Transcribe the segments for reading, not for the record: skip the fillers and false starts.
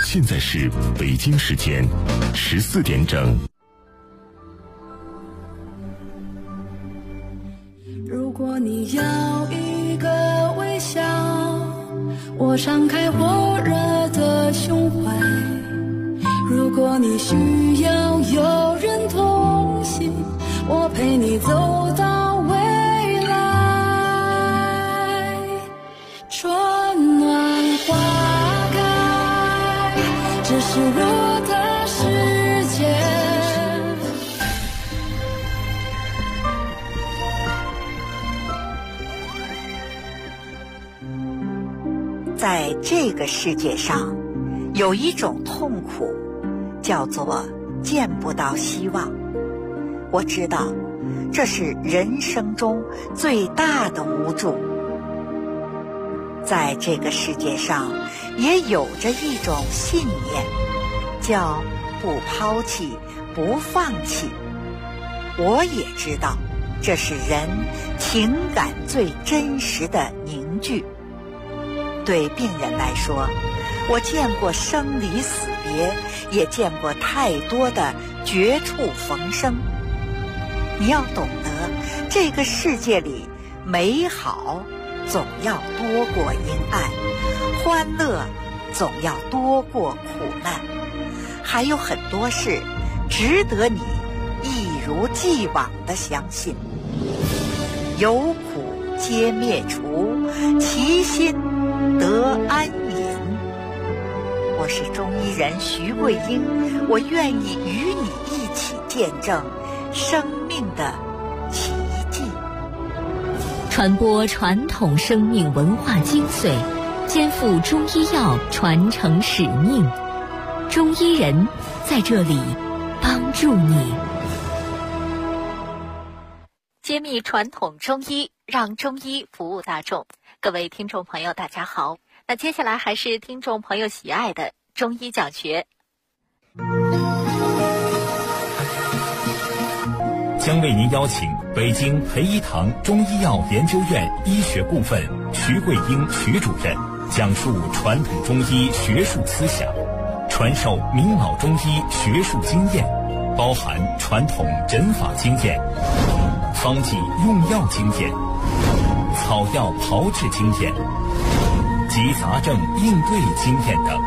现在是北京时间14点整。 如果你要一个微笑，我敞开火热的胸怀；如果你需要有人同行，我陪你走到未来。春暖花开，这是我的世界。 在这个世界上，有一种痛苦，叫做见不到希望。我知道，这是人生中最大的无助。在这个世界上，也有着一种信念，叫不抛弃，不放弃。我也知道，这是人情感最真实的凝聚。对病人来说，我见过生离死别，也见过太多的绝处逢生。你要懂得，这个世界里美好总要多过阴暗，欢乐总要多过苦难，还有很多事值得你一如既往地相信。有苦皆灭除，其心得安隐。我是中医人徐桂英，我愿意与你一起见证生命的奇迹， 传播传统生命文化精髓，肩负中医药传承使命。中医人在这里帮助你， 揭秘传统中医，让中医服务大众。各位听众朋友大家好，那接下来还是听众朋友喜爱的中医讲学。 将为您邀请北京培一堂中医药研究院医学部分徐桂英徐主任讲述传统中医学术思想，传授明老中医学术经验，包含传统诊法经验、方剂用药经验、草药炮制经验及杂症应对经验等。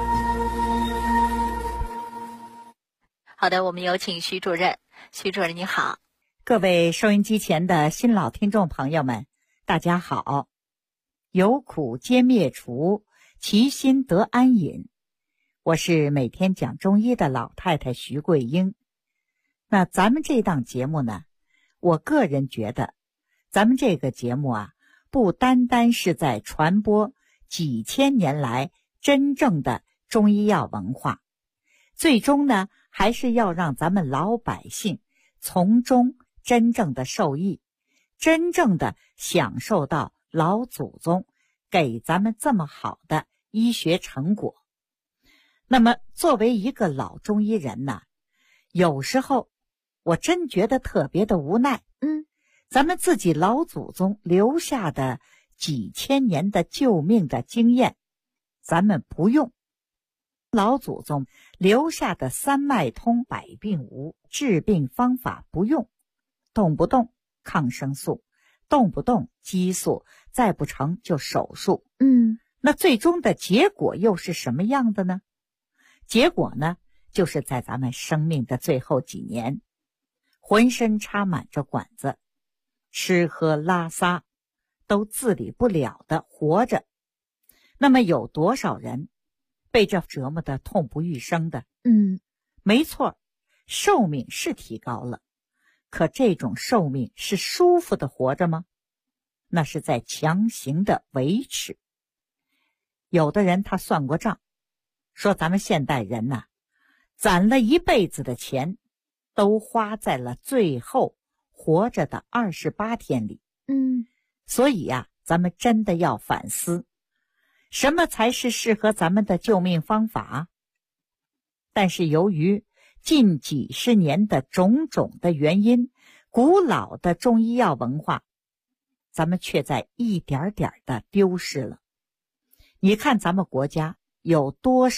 好的，我们有请徐主任。徐主任你好。 各位收音机前的新老听众朋友们，大家好。有苦皆灭除，其心得安隐。我是每天讲中医的老太太徐桂英。那咱们这档节目呢，我个人觉得咱们这个节目啊，不单单是在传播几千年来真正的中医药文化，最终呢，还是要让咱们老百姓从中真正的受益，真正的享受到老祖宗给咱们这么好的医学成果。那么作为一个老中医人呢，有时候我真觉得特别的无奈。咱们自己老祖宗留下的几千年的救命的经验，咱们不用。老祖宗留下的三脉通百病无治病方法不用，动不动抗生素，动不动激素，再不成就手术。那最终的结果又是什么样的呢？结果呢，就是在咱们生命的最后几年，浑身插满着管子，吃喝拉撒都自理不了的活着。那么有多少人被这折磨得痛不欲生的？没错，寿命是提高了，可这种寿命是舒服的活着吗？那是在强行的维持。有的人他算过账，说咱们现代人呐，攒了一辈子的钱都花在了最后活着的28天里。所以呀，咱们真的要反思，什么才是适合咱们的救命方法？但是由于近几十年的种种的原因，古老的中医药文化，咱们却在一点点的丢失了。你看咱们国家有多少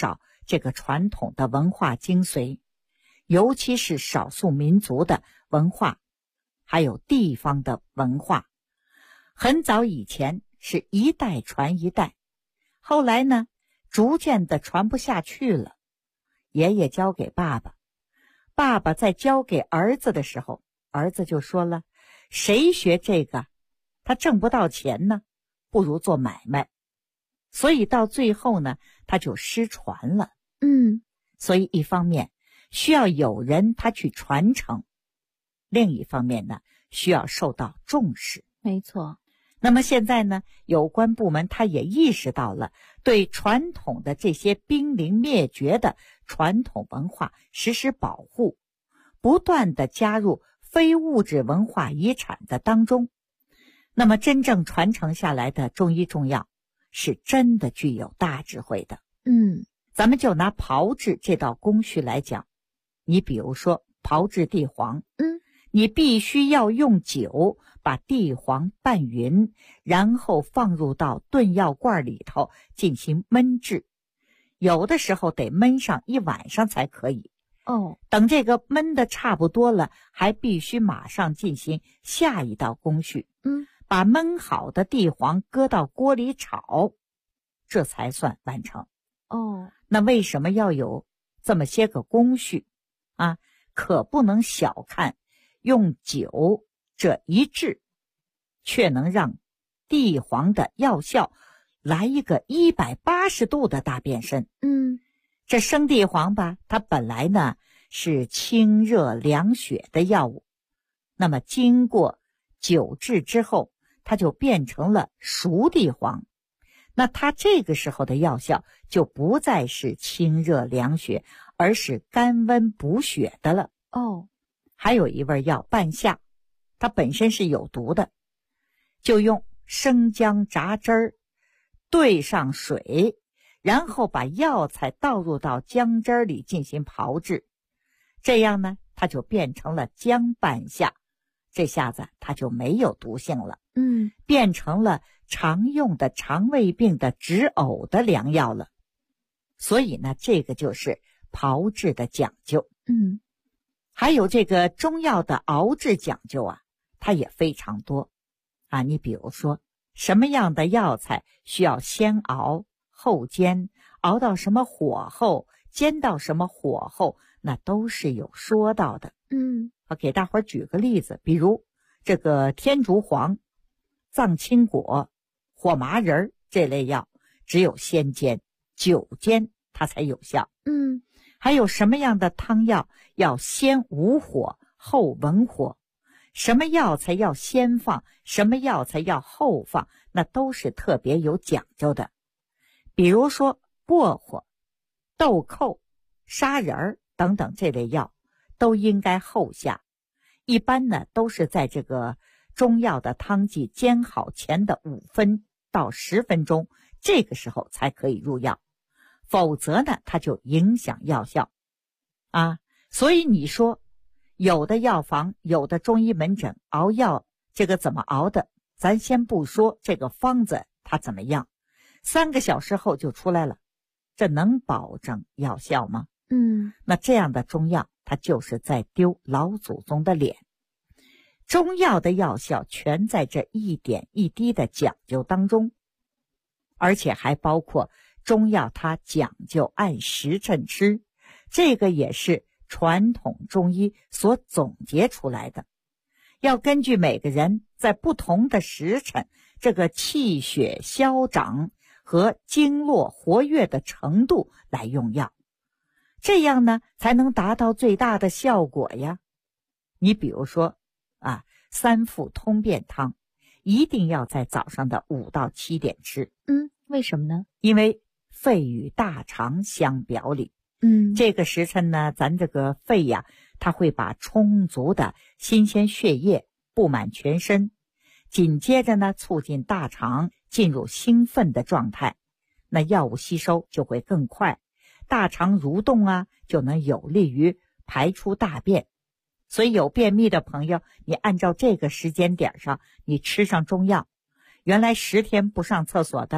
这个传统的文化精髓，尤其是少数民族的文化，还有地方的文化。很早以前是一代传一代，后来呢，逐渐的传不下去了。爷爷教给爸爸，爸爸在教给儿子的时候，儿子就说了，谁学这个他挣不到钱呢，不如做买卖。所以到最后呢，他就失传了。所以一方面需要有人他去传承，另一方面呢，需要受到重视。 没错。 那么现在呢，有关部门他也意识到了对传统的这些濒临灭绝的传统文化实施保护，不断的加入非物质文化遗产的当中。那么真正传承下来的中医中药是真的具有大智慧的。咱们就拿炮制这道工序来讲，你比如说炮制地黄，你必须要用酒把地黄拌匀，然后放入到炖药罐里头进行焖制，有的时候得焖上1晚上才可以。等这个焖的差不多了，还必须马上进行下一道工序，把焖好的地黄搁到锅里炒，这才算完成。那为什么要有这么些个工序啊？可不能小看用酒这一制，却能让地黄的药效来一个180度的大变身。这生地黄吧，它本来呢是清热凉血的药物，那么经过酒制之后，它就变成了熟地黄。那它这个时候的药效就不再是清热凉血，而是甘温补血的了。还有一味药半夏，它本身是有毒的，就用生姜榨汁儿兑上水，然后把药材倒入到姜汁里进行炮制，这样呢，它就变成了姜半夏，这下子它就没有毒性了，变成了常用的肠胃病的止呕的良药了。所以呢，这个就是炮制的讲究。还有这个中药的熬制讲究啊，它也非常多啊。你比如说，什么样的药材需要先熬后煎，熬到什么火候，煎到什么火候，那都是有说到的。我给大伙儿举个例子，比如这个天竺黄、藏青果、火麻仁这类药，只有先煎、久煎它才有效。还有什么样的汤药要先无火后文火，什么药材要先放，什么药材要后放，那都是特别有讲究的。比如说薄荷、豆蔻、砂仁等等这类药都应该后下，一般呢都是在这个中药的汤剂煎好前的5分到10分钟，这个时候才可以入药，否则呢它就影响药效啊。所以你说有的药房有的中医门诊熬药这个怎么熬的，咱先不说这个方子它怎么样，3个小时后就出来了，这能保证药效吗？那这样的中药它就是在丢老祖宗的脸。中药的药效全在这一点一滴的讲究当中，而且还包括中药它讲究按时辰吃，这个也是传统中医所总结出来的，要根据每个人在不同的时辰，这个气血消长和经络活跃的程度来用药，这样呢才能达到最大的效果呀。你比如说3附通便汤一定要在早上的5到7点吃。 为什么呢？ 因为肺与大肠相表里。这个时辰呢，咱这个肺呀，它会把充足的新鲜血液布满全身，紧接着呢，促进大肠进入兴奋的状态，那药物吸收就会更快，大肠蠕动啊，就能有利于排出大便。所以有便秘的朋友，你按照这个时间点上，你吃上中药，原来10天不上厕所的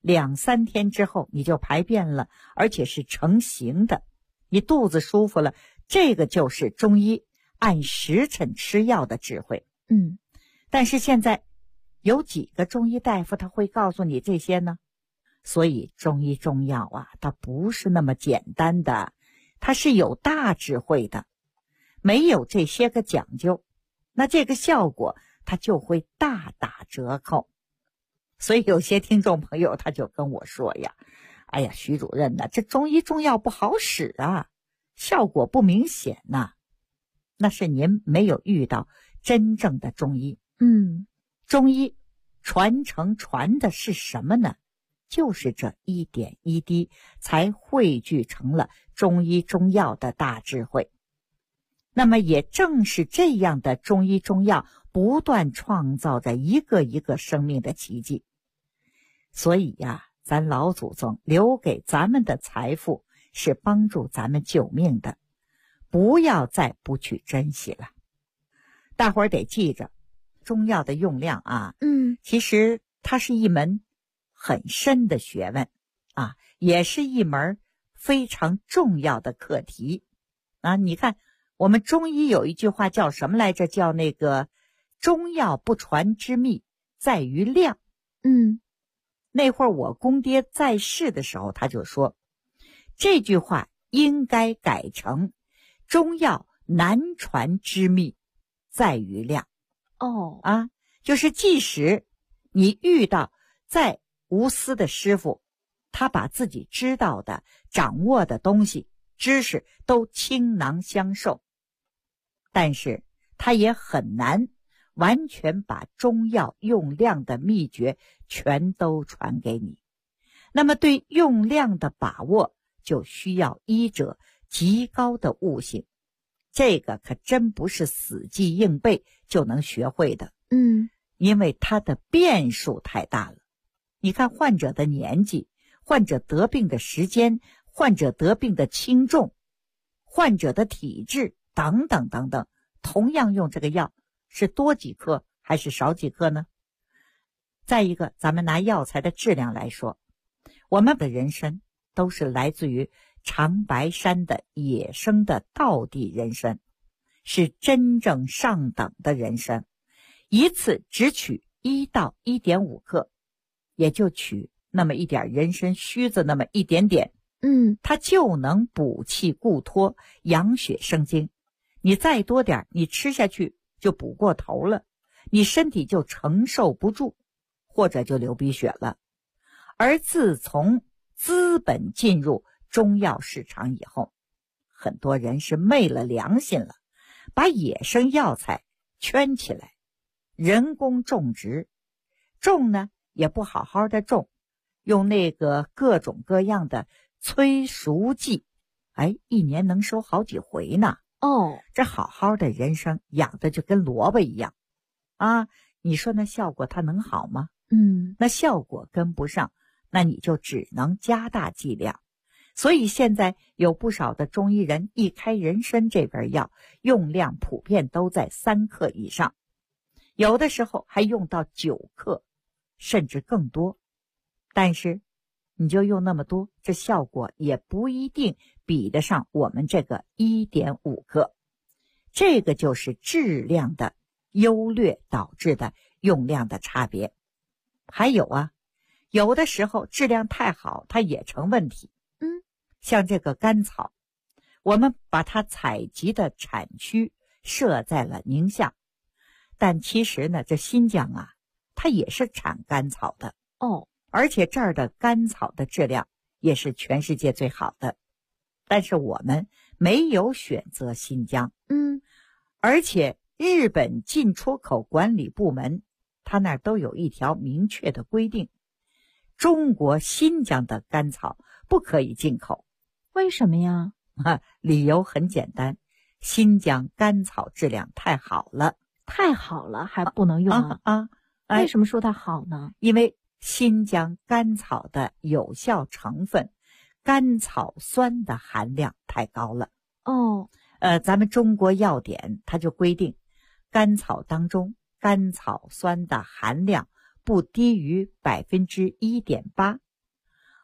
2-3天之后你就排便了，而且是成型的，你肚子舒服了，这个就是中医按时辰吃药的智慧。但是现在有几个中医大夫他会告诉你这些呢？所以中医中药啊，它不是那么简单的，它是有大智慧的。没有这些个讲究，那这个效果它就会大打折扣。所以有些听众朋友他就跟我说呀，哎呀，徐主任呐，这中医中药不好使啊，效果不明显呐。那是您没有遇到真正的中医。中医传承传的是什么呢？就是这一点一滴才汇聚成了中医中药的大智慧。那么也正是这样的中医中药不断创造着一个一个生命的奇迹。所以呀，咱老祖宗留给咱们的财富是帮助咱们救命的，不要再不去珍惜了。大伙儿得记着，中药的用量啊，其实它是一门很深的学问啊，也是一门非常重要的课题啊。你看我们中医有一句话叫什么来着？叫那个中药不传之秘在于量。那会儿我公爹在世的时候他就说，这句话应该改成中药难传之秘在于量。就是即使你遇到再无私的师傅，他把自己知道的掌握的东西知识都倾囊相授，但是他也很难完全把中药用量的秘诀全都传给你。那么对用量的把握就需要医者极高的悟性，这个可真不是死记硬背就能学会的。因为它的变数太大了。你看患者的年纪，患者得病的时间，患者得病的轻重，患者的体质等等等等，同样用这个药是多几克还是少几克呢？再一个，咱们拿药材的质量来说，我们的人参都是来自于长白山的野生的道地人参，是真正上等的人参，一次只取1到1.5克，也就取那么一点人参须子那么一点点，它就能补气固脱，养血生津。你再多点，你吃下去就补过头了，你身体就承受不住，或者就流鼻血了。而自从资本进入中药市场以后，很多人是昧了良心了，把野生药材圈起来，人工种植，种呢也不好好的种，用那个各种各样的催熟剂，一年能收好几回呢。这好好的人参养的就跟萝卜一样啊，你说那效果它能好吗？那效果跟不上，那你就只能加大剂量。所以现在有不少的中医人一开人参这味药，用量普遍都在3克以上，有的时候还用到9克甚至更多。但是你就用那么多，这效果也不一定比得上我们这个1.5克。这个就是质量的优劣导致的用量的差别。还有啊，有的时候质量太好它也成问题。像这个甘草，我们把它采集的产区设在了宁夏，但其实呢，这新疆啊，它也是产甘草的而且这儿的甘草的质量也是全世界最好的。但是我们没有选择新疆，而且日本进出口管理部门它那儿都有一条明确的规定，中国新疆的甘草不可以进口。 为什么呀？ 理由很简单，新疆甘草质量太好了。 太好了还不能用为什么说它好呢？ 因为新疆甘草的有效成分甘草酸的含量太高了。咱们中国药典它就规定，甘草当中甘草酸的含量不低于1.8%，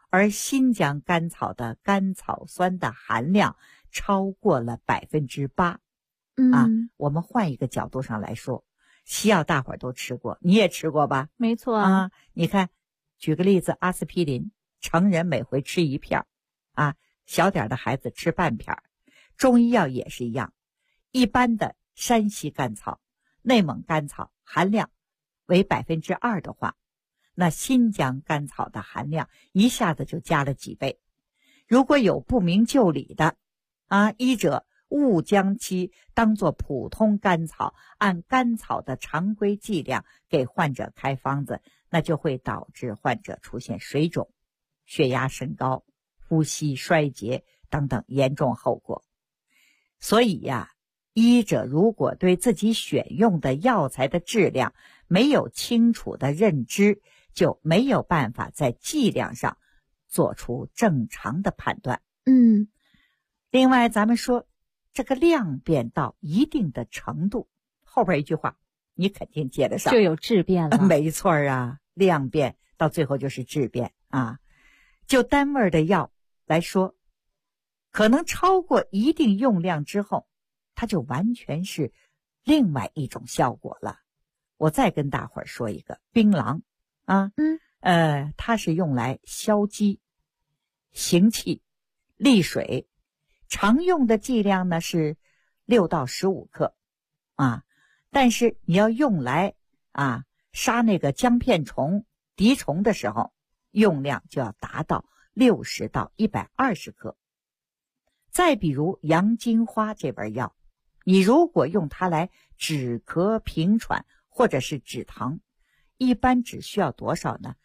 而新疆甘草的甘草酸的含量超过了8%。我们换一个角度上来说，西药大伙儿都吃过，你也吃过吧？ 没错啊。你看，举个例子，阿司匹林，成人每回吃1片小点的孩子吃半片。中医药也是一样，一般的山西甘草、内蒙甘草含量为2%的话，那新疆甘草的含量一下子就加了几倍。如果有不明就里的医者勿将其当作普通甘草，按甘草的常规剂量给患者开方子，那就会导致患者出现水肿、血压升高、呼吸衰竭等等严重后果。所以医者如果对自己选用的药材的质量没有清楚的认知，就没有办法在剂量上做出正常的判断。另外咱们说这个量变到一定的程度，后边一句话你肯定接得上， 就有质变了。 没错量变到最后就是质变就单味的药来说，可能超过一定用量之后，它就完全是另外一种效果了。我再跟大伙儿说一个槟榔它是用来消积、行气、利水，常用的剂量呢是6到15克但是你要用来杀那个姜片虫、滴虫的时候，用量就要达到60到120克。再比如洋金花这味药，你如果用它来止咳平喘或者是止疼，一般只需要多少呢？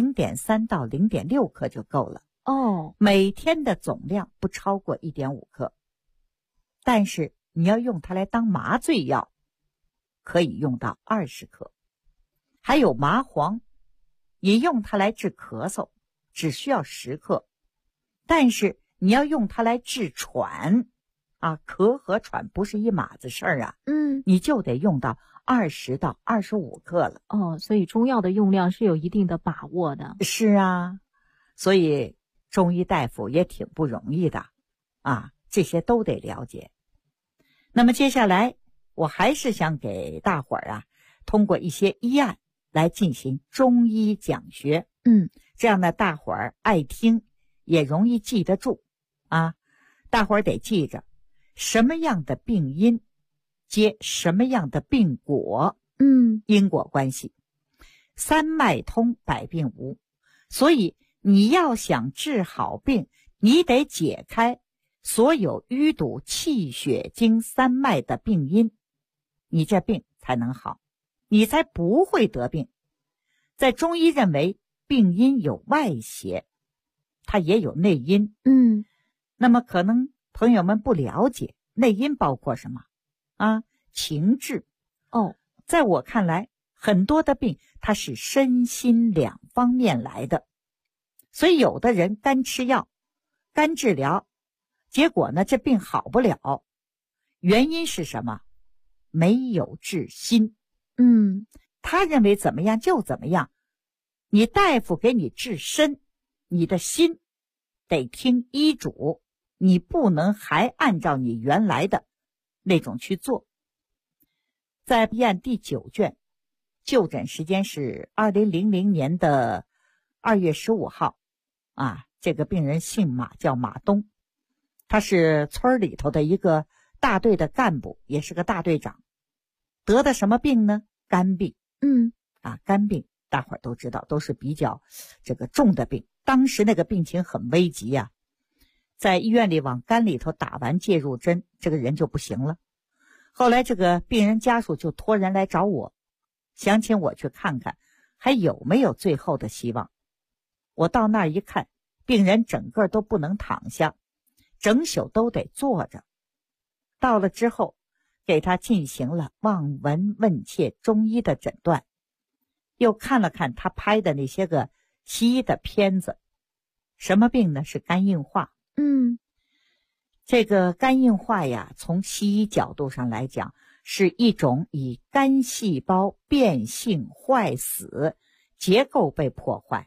0.3 到 0.6 克就够了。每天的总量不超过 1.5 克。但是你要用它来当麻醉药，可以用到20克。还有麻黄，你用它来治咳嗽，只需要10克。但是你要用它来治喘咳和喘不是一码子事儿你就得用到20到25克了。 所以中药的用量是有一定的把握的。 是所以中医大夫也挺不容易的这些都得了解。那么接下来我还是想给大伙儿通过一些医案来进行中医讲学。这样呢大伙儿爱听也容易记得住大伙儿得记着什么样的病因接什么样的病果。因果关系三脉通百病无，所以你要想治好病，你得解开所有淤堵气血经三脉的病因，你这病才能好，你才不会得病。在中医认为病因有外邪，它也有内因。那么可能朋友们不了解内因包括什么情志。在我看来很多的病它是身心两方面来的，所以有的人干吃药干治疗，结果呢这病好不了，原因是什么？没有治心。他认为怎么样就怎么样，你大夫给你治身，你的心得听医嘱，你不能还按照你原来的那种去做。在医案第9卷，就诊时间是2000年的2月15号这个病人姓马，叫马东，他是村里头的一个大队的干部，也是个大队长。得的什么病呢？肝病。肝病大伙儿都知道，都是比较这个重的病。当时那个病情很危急在医院里往肝里头打完介入针，这个人就不行了。后来这个病人家属就托人来找我，想请我去看看还有没有最后的希望。我到那儿一看，病人整个都不能躺下，整宿都得坐着。到了之后给他进行了望闻问切中医的诊断，又看了看他拍的那些个西医的片子。什么病呢？是肝硬化。这个肝硬化从西医角度上来讲，是一种以肝细胞变性坏死，结构被破坏，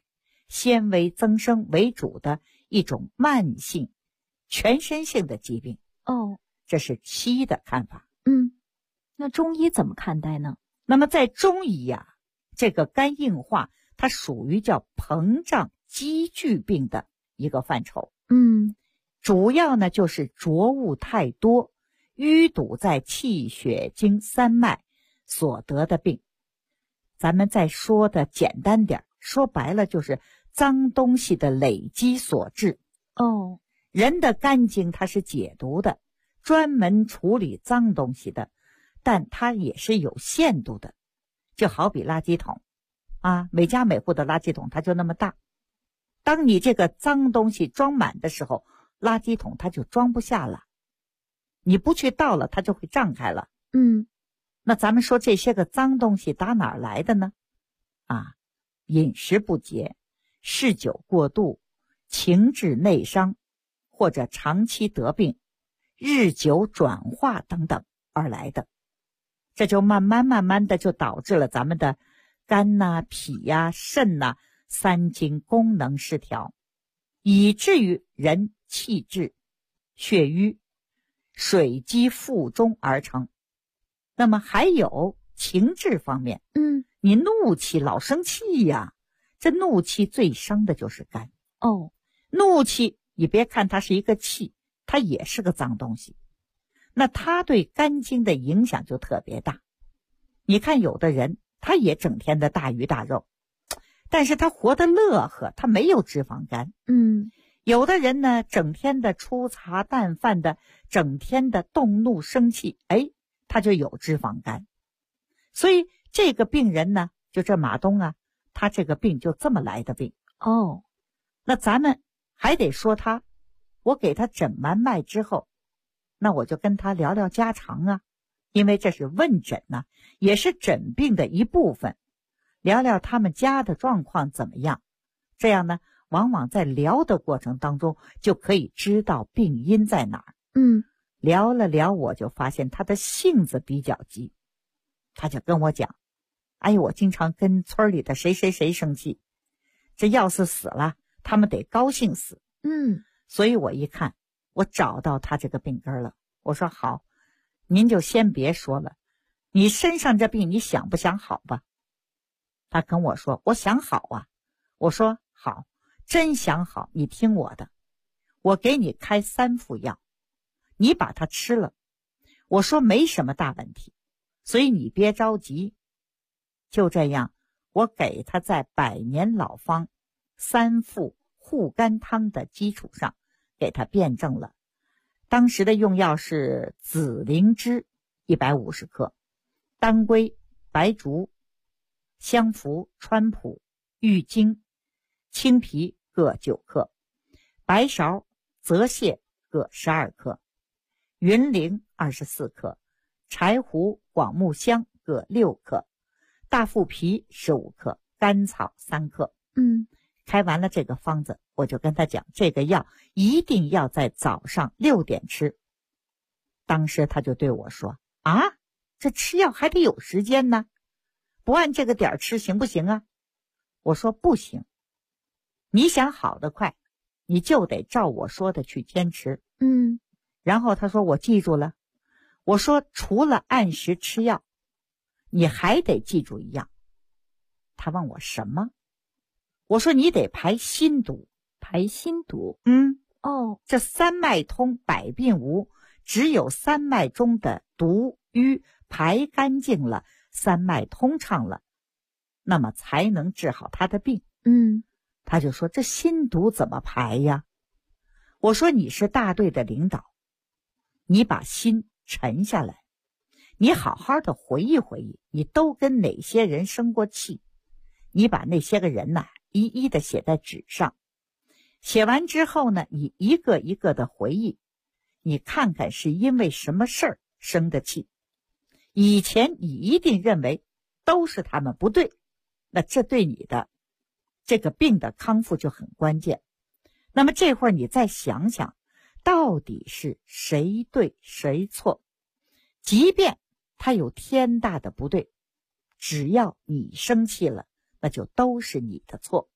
纤维增生为主的一种慢性全身性的疾病。 哦， 这是西医的看法。 那中医怎么看待呢？ 那么在中医呀，这个肝硬化它属于叫膨胀积聚病的一个范畴。主要呢就是浊物太多，淤堵在气血经三脉所得的病。咱们再说的简单点，说白了就是脏东西的累积所致。 哦， 人的肝经它是解毒的，专门处理脏东西的，但它也是有限度的。就好比垃圾桶啊，每家每户的垃圾桶它就那么大，当你这个脏东西装满的时候，垃圾桶它就装不下了，你不去倒了它就会胀开了。那咱们说这些个脏东西打哪儿来的呢？饮食不节、嗜酒过度、情志内伤，或者长期得病、日久转化等等而来的。这就慢慢的就导致了咱们的肝呐、脾呀、肾呐三经功能失调，以至于人气滞、血瘀、水积腹中而成。那么还有情志方面，你怒气老生气呀，这怒气最伤的就是肝。怒气你别看它是一个气，它也是个脏东西，那它对肝经的影响就特别大。你看有的人他也整天的大鱼大肉，但是他活得乐呵，他没有脂肪肝。有的人呢整天的粗茶淡饭的，整天的动怒生气，他就有脂肪肝。所以这个病人呢，就这马东啊，他这个病就这么来的病。那咱们还得说他，我给他诊完脉之后，那我就跟他聊聊家常啊，因为这是问诊呢，也是诊病的一部分，聊聊他们家的状况怎么样。这样呢，往往在聊的过程当中就可以知道病因在哪儿。聊了聊，我就发现他的性子比较急，他就跟我讲，我经常跟村里的谁谁谁生气，这要是死了，他们得高兴死。所以我一看，我找到他这个病根了。我说好，您就先别说了，你身上这病你想不想好吧？他跟我说我想好啊。我说好，真想好，你听我的，我给你开3副药，你把它吃了，我说没什么大问题，所以你别着急。就这样，我给他在百年老方3副护肝汤的基础上给他辩证了。当时的用药是紫灵芝150克，当归、白术、香附、川普、郁金、青皮各9克，白芍、泽泻各12克，云苓24克，柴胡、广木香各6克，大附皮15克，甘草3克。开完了这个方子，我就跟他讲，这个药一定要在早上6点吃。当时他就对我说，这吃药还得有时间呢，不按这个点吃行不行啊？我说不行，你想好得快，你就得照我说的去坚持。然后他说我记住了。我说除了按时吃药，你还得记住一样。他问我什么？我说你得排心毒。 排心毒？ 这3脉通百病无，只有3脉中的毒瘀排干净了，3脉通畅了，那么才能治好他的病。他就说这心毒怎么排呀？我说你是大队的领导，你把心沉下来，你好好的回忆回忆，你都跟哪些人生过气，你把那些个人一一的写在纸上，写完之后呢，你一个一个的回忆，你看看是因为什么事儿生的气。以前你一定认为都是他们不对，那这对你的这个病的康复就很关键。那么这会儿你再想想，到底是谁对谁错？即便他有天大的不对，只要你生气了，那就都是你的错。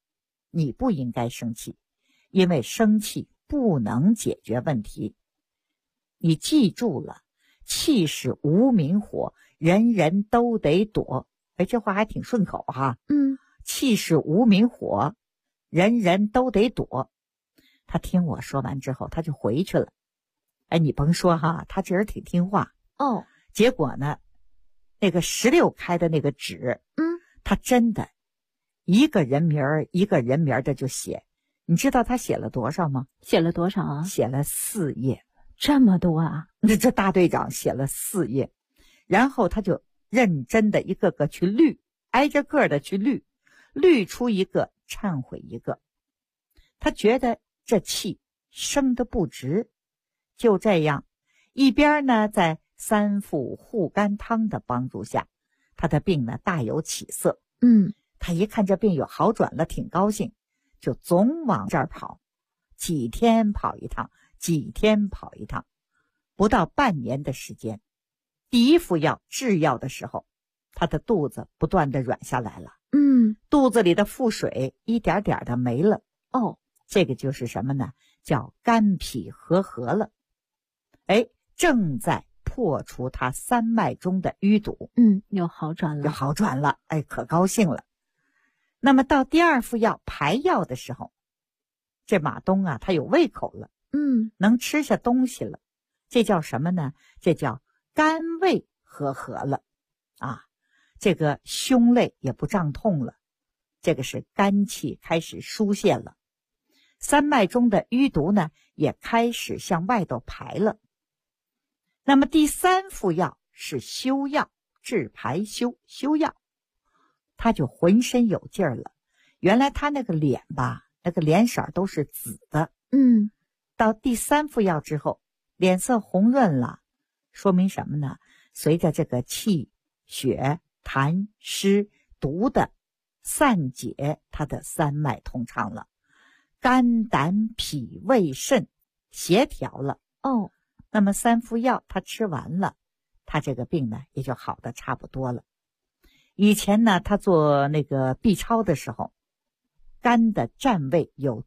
你不应该生气，因为生气不能解决问题。你记住了，气是无名火，人人都得躲。这话还挺顺口哈。气是无名火，人人都得躲。他听我说完之后，他就回去了。你甭说哈，他这人挺听话。结果呢，那个16开的那个纸，他真的一个人名一个人名的就写。你知道他写了多少吗？ 写了多少啊？ 写了4页。 这么多啊？ 这大队长写了4页，然后他就认真的一个个去捋，挨着个的去捋出一个忏悔一个。他觉得这气生得不值，就这样一边呢，在3副护肝汤的帮助下，他的病呢大有起色。他一看这病有好转了，挺高兴，就总往这儿跑，几天跑一趟，几天跑一趟。不到半年的时间，第一副药制药的时候，他的肚子不断的软下来了。肚子里的腹水一点点的没了。这个就是什么呢？叫肝脾和合了。正在破除他3脉中的淤堵。 有好转了。 有好转了，可高兴了。那么到第2副药排药的时候，这马东啊，他有胃口了。能吃下东西了。这叫什么呢？这叫肝胃和合了。这个胸肋也不胀痛了，这个是肝气开始疏泄了。3脉中的淤毒呢，也开始向外头排了。那么第3副药是休药，治排休药，他就浑身有劲儿了。原来他那个脸吧，那个脸色都是紫的。到第3副药之后，脸色红润了，说明什么呢？随着这个气血痰湿毒的散解，他的3脉通畅了，肝胆脾胃肾协调了。那么3副药他吃完了，他这个病呢也就好的差不多了。以前呢，他做那个 B 超的时候，肝的占位有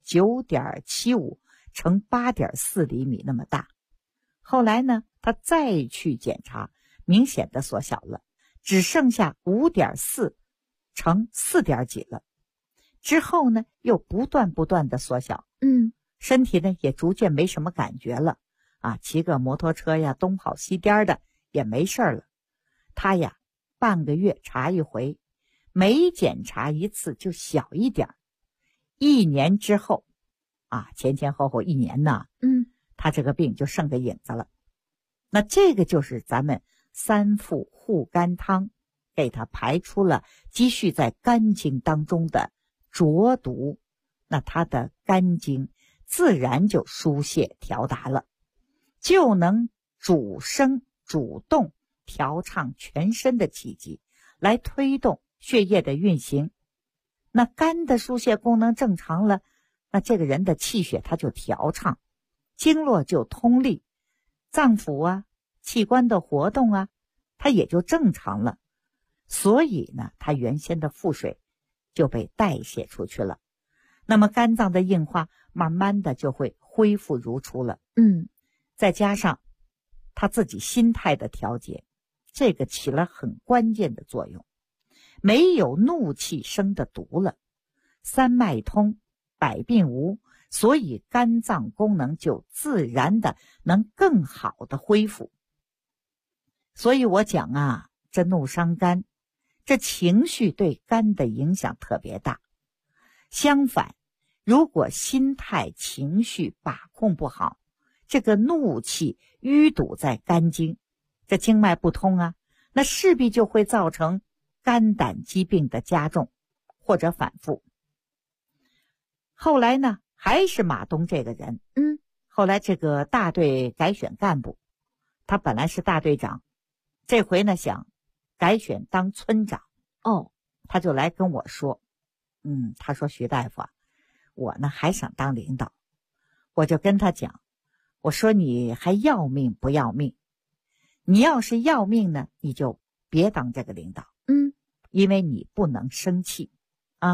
9.75 乘 8.4 厘米那么大。后来呢，他再去检查，明显的缩小了，只剩下 5.4 乘 4点几了。之后呢，又不断的缩小。身体呢也逐渐没什么感觉了。骑个摩托车呀，东跑西颠的也没事了。他呀，半个月查一回，每检查一次就小一点。1年之后，前后1年呢，他这个病就剩个影子了。那这个就是咱们3副护肝汤给他排出了积蓄在肝经当中的浊毒，那他的肝经自然就疏泄调达了，就能主升主动，调畅全身的气机，来推动血液的运行。那肝的疏泄功能正常了，那这个人的气血它就调畅，经络就通利，脏腑啊器官的活动啊它也就正常了。所以呢，它原先的腹水就被代谢出去了，那么肝脏的硬化慢慢的就会恢复如初了。再加上他自己心态的调节，这个起了很关键的作用。没有怒气生的毒了，3脉通，百病无，所以肝脏功能就自然的能更好的恢复。所以我讲这怒伤肝，这情绪对肝的影响特别大。相反，如果心态情绪把控不好，这个怒气淤堵在肝经，这经脉不通那势必就会造成肝胆疾病的加重或者反复。后来呢，还是马东这个人，后来这个大队改选干部，他本来是大队长，这回呢想改选当村长。他就来跟我说，他说徐大夫我呢还想当领导。我就跟他讲，我说你还要命不要命？你要是要命呢，你就别当这个领导，因为你不能生气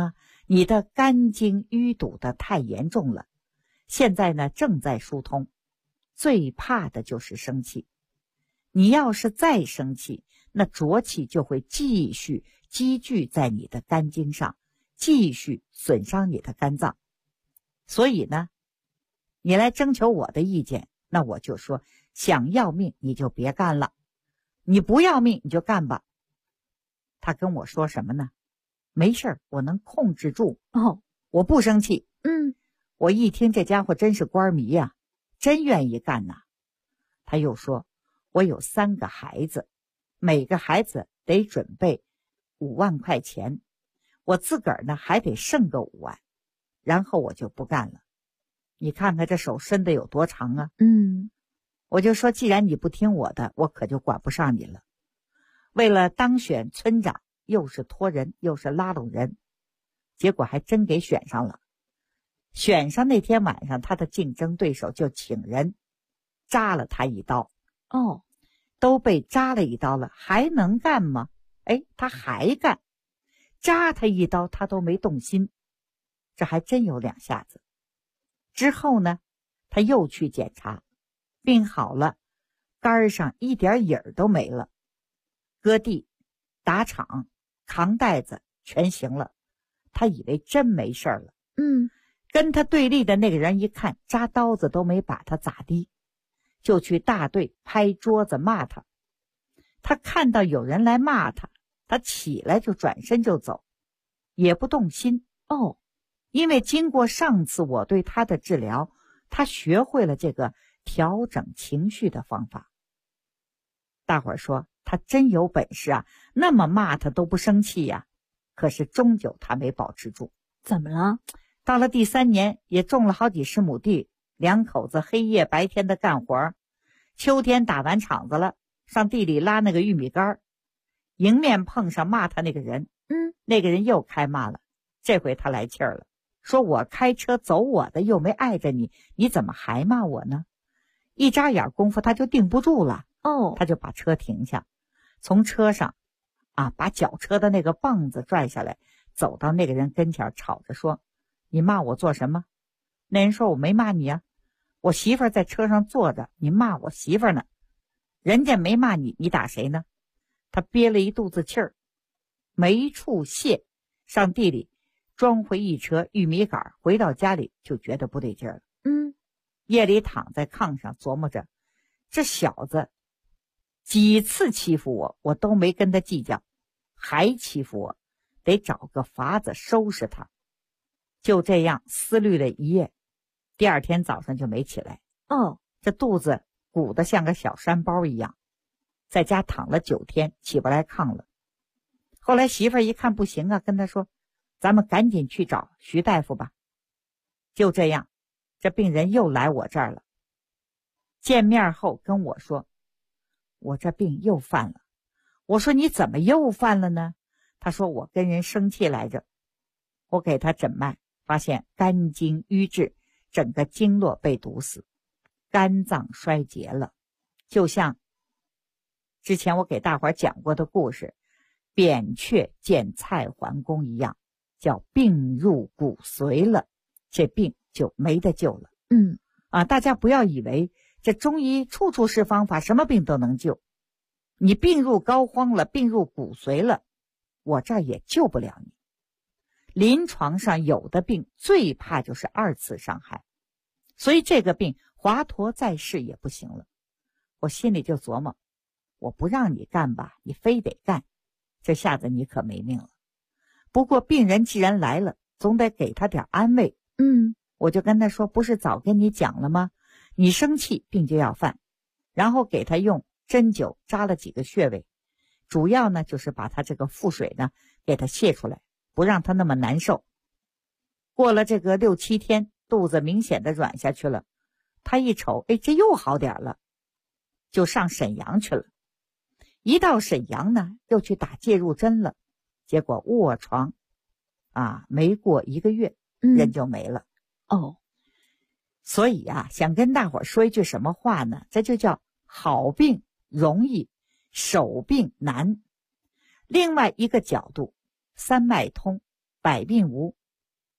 你的肝经淤堵的太严重了，现在呢正在疏通，最怕的就是生气。你要是再生气，那浊气就会继续积聚在你的肝经上，继续损伤你的肝脏。所以呢，你来征求我的意见，那我就说，想要命你就别干了，你不要命你就干吧。他跟我说什么呢？没事儿，我能控制住，我不生气。我一听这家伙真是官迷呀，真愿意干呐。他又说，我有3个孩子，每个孩子得准备5万块钱，我自个儿呢还得剩个5万，然后我就不干了。你看看这手伸得有多长啊。我就说，既然你不听我的，我可就管不上你了。为了当选村长，又是托人又是拉拢人，结果还真给选上了。选上那天晚上，他的竞争对手就请人扎了他一刀。都被扎了一刀了，还能干吗？他还干，扎他一刀他都没动心，这还真有2下子。之后呢，他又去检查，病好了，肝上一点影儿都没了，割地、打场、扛袋子全行了。他以为真没事了。跟他对立的那个人一看扎刀子都没把他咋地，就去大队拍桌子骂他。他看到有人来骂他，他起来就转身就走，也不动心。因为经过上次我对他的治疗，他学会了这个调整情绪的方法。大伙儿说他真有本事啊，那么骂他都不生气呀。可是终究他没保持住。 怎么了？ 到了第3年，也种了好几十亩地，2口子黑夜白天的干活。秋天打完场子了，上地里拉那个玉米杆，迎面碰上骂他那个人。那个人又开骂了，这回他来气儿了，说我开车走我的，又没碍着你，你怎么还骂我呢？一眨眼功夫他就定不住了。他就把车停下，从车上把绞车的那个棒子拽下来，走到那个人跟前，吵着说，你骂我做什么？那人说，我没骂你啊，我媳妇儿在车上坐着，你骂我媳妇儿呢，人家没骂你，你打谁呢？他憋了一肚子气儿，没处泄，上地里装回一车玉米杆，回到家里就觉得不对劲儿了。夜里躺在炕上琢磨着，这小子几次欺负我，我都没跟他计较，还欺负我，得找个法子收拾他。就这样思虑了一夜，第2天早上就没起来。这肚子鼓得像个小山包一样，在家躺了9天，起不来炕了。后来媳妇儿一看不行啊，跟他说，咱们赶紧去找徐大夫吧。就这样，这病人又来我这儿了。见面后跟我说，我这病又犯了。我说，你怎么又犯了呢？他说，我跟人生气来着。我给他诊脉，发现肝经瘀滞，整个经络被堵死，肝脏衰竭了，就像之前我给大伙儿讲过的故事，扁鹊见蔡桓公一样，叫病入骨髓了，这病就没得救了。大家不要以为这中医处处是方法，什么病都能救。你病入膏肓了，病入骨髓了，我这儿也救不了你。临床上有的病最怕就是2次伤害，所以这个病华佗在世也不行了。我心里就琢磨，我不让你干吧，你非得干，这下子你可没命了。不过病人既然来了，总得给他点安慰。我就跟他说，不是早跟你讲了吗？你生气病就要犯，然后给他用针灸扎了几个穴位，主要呢就是把他这个腹水呢给他泄出来，不让他那么难受。过了这个6、7天，肚子明显的软下去了，他一瞅，这又好点了，就上沈阳去了。一到沈阳呢，又去打介入针了，结果卧床没过1个月，人就没了。所以想跟大伙儿说一句什么话呢？这就叫好病容易，守病难。另外一个角度，三脉通，百病无，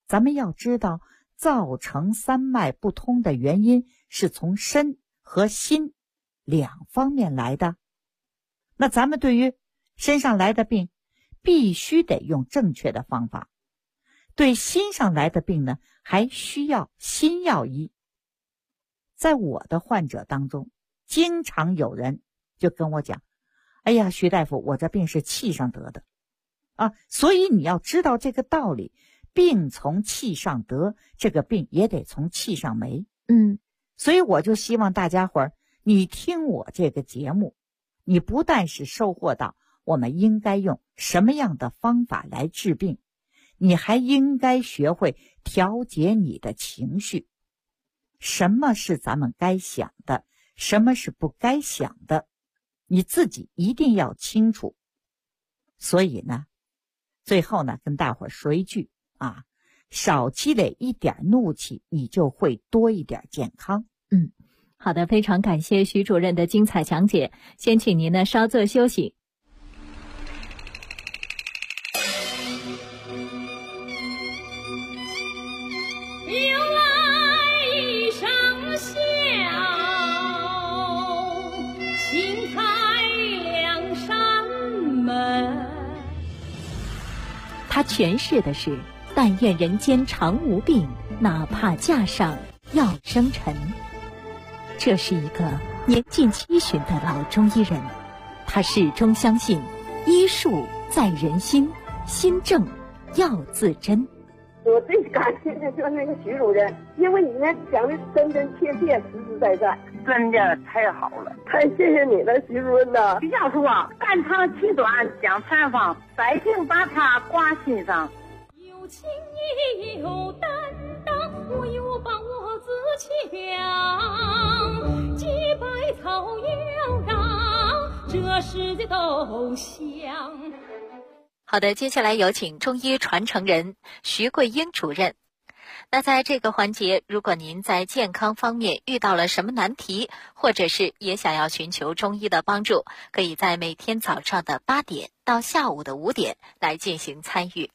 咱们要知道，造成三脉不通的原因是从身和心两方面来的。那咱们对于身上来的病，必须得用正确的方法。对心上来的病呢，还需要心药医。在我的患者当中，经常有人就跟我讲，哎呀，徐大夫，我这病是气上得的啊。所以你要知道这个道理，病从气上得，这个病也得从气上没。所以我就希望大家伙儿，你听我这个节目，你不但是收获到我们应该用什么样的方法来治病，你还应该学会调节你的情绪。什么是咱们该想的，什么是不该想的，你自己一定要清楚。所以呢，最后呢，跟大伙儿说一句啊，少积累一点怒气，你就会多一点健康。 好的，非常感谢徐主任的精彩讲解。先请您呢稍作休息。 他诠释的是但愿人间常无病，哪怕架上要生尘。这是一个年近70的老中医人，他始终相信医术在人心，心正要自珍。 我最感谢的就是那个徐主任，因为你那讲的真真切切、实实在在， 真的太好了， 太谢谢你了，徐主任呐！ 徐教授啊，肝长气短讲禅方，百姓把它挂心上。 有情也有担当，我有把握自强，几百草要让这世界都香。 好的，接下来有请中医传承人徐桂英主任。那在这个环节，如果您在健康方面遇到了什么难题，或者是也想要寻求中医的帮助，可以在每天早上的8点到下午的5点来进行参与。